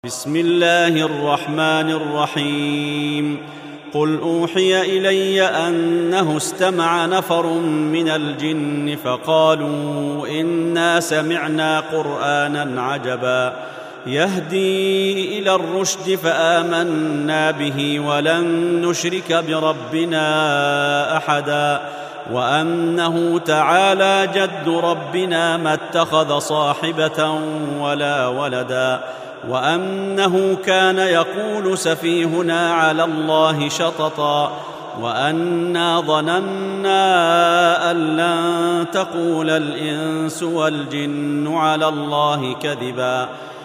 بسم الله الرحمن الرحيم. قل أوحي إلي أنه استمع نفر من الجن فقالوا إنا سمعنا قرآنا عجبا يهدي إلى الرشد فآمنا به ولن نشرك بربنا أحدا وأنه تعالى جد ربنا ما اتخذ صاحبة ولا ولدا وأنه كان يقول سفيهنا على الله شططا وأنا ظننا أن لن تقول الإنس والجن على الله كذبا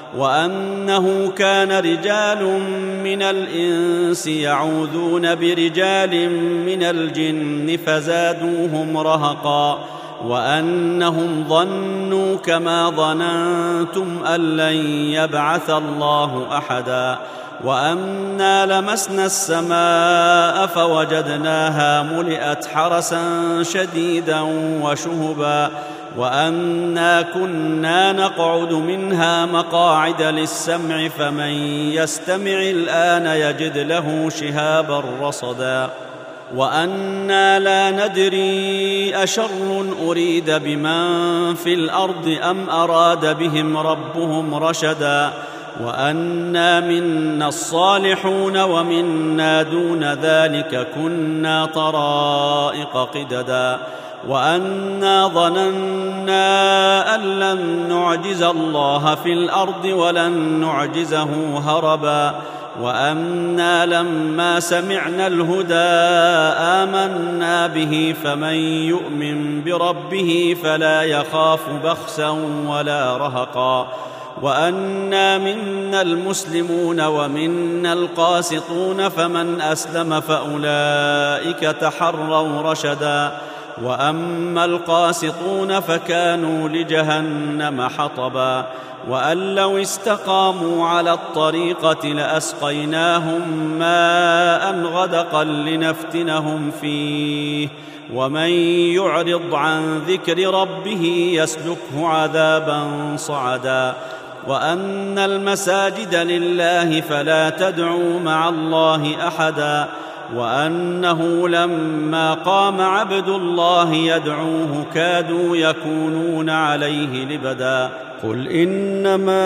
وأنه كان رجال من الإنس يعوذون برجال من الجن فزادوهم رهقا وأنهم ظنوا كما ظننتم أن لن يبعث الله أحدا وأنا لمسنا السماء فوجدناها ملئت حرسا شديدا وشهبا وأنا كنا نقعد منها مقاعد للسمع فمن يستمع الآن يجد له شهابا رصدا وأنا لا ندري أشر أريد بمن في الأرض أم أراد بهم ربهم رشدا وأنا منا الصالحون ومنا دون ذلك كنا طرائق قددا وأنا ظننا أن لن نعجز الله في الأرض ولن نعجزه هربا وأنا لما سمعنا الهدى آمنا به فمن يؤمن بربه فلا يخاف بخسا ولا رهقا وأنا منا المسلمون ومنا القاسطون فمن أسلم فأولئك تحروا رشدا وأما القاسطون فكانوا لجهنم حطبا وأن لو استقاموا على الطريقة لأسقيناهم ماء غدقا لنفتنهم فيه ومن يعرض عن ذكر ربه يسلكه عذابا صعدا وأن المساجد لله فلا تدعوا مع الله أحدا وأنه لما قام عبد الله يدعوه كادوا يكونون عليه لبدا قل إنما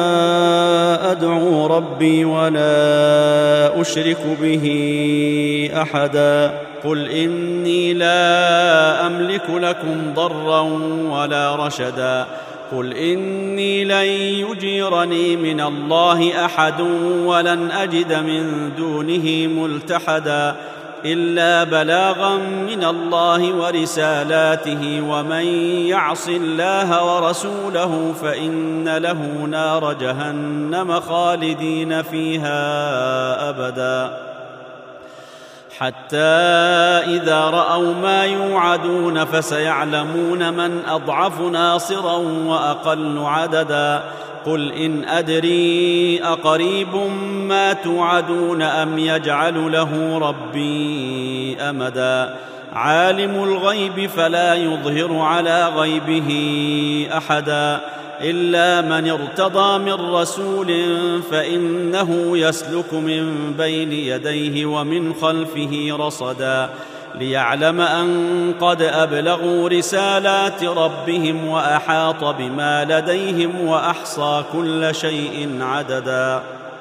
أدعو ربي ولا أشرك به أحدا قل إني لا أملك لكم ضرا ولا رشدا قل إني لن يجيرني من الله أحد ولن أجد من دونه ملتحدا إلا بلاغا من الله ورسالاته ومن يعص الله ورسوله فإن له نار جهنم خالدين فيها أبدا حتى إذا رأوا ما يوعدون فسيعلمون من أضعف ناصرا وأقل عددا قل إن أدري أقريب ما توعدون أم يجعل له ربي أمدا عالم الغيب فلا يظهر على غيبه أحدا إلا من ارتضى من رسول فإنه يسلك من بين يديه ومن خلفه رصدا ليعلم أن قد أبلغوا رسالات ربهم وأحاط بما لديهم وأحصى كل شيء عددا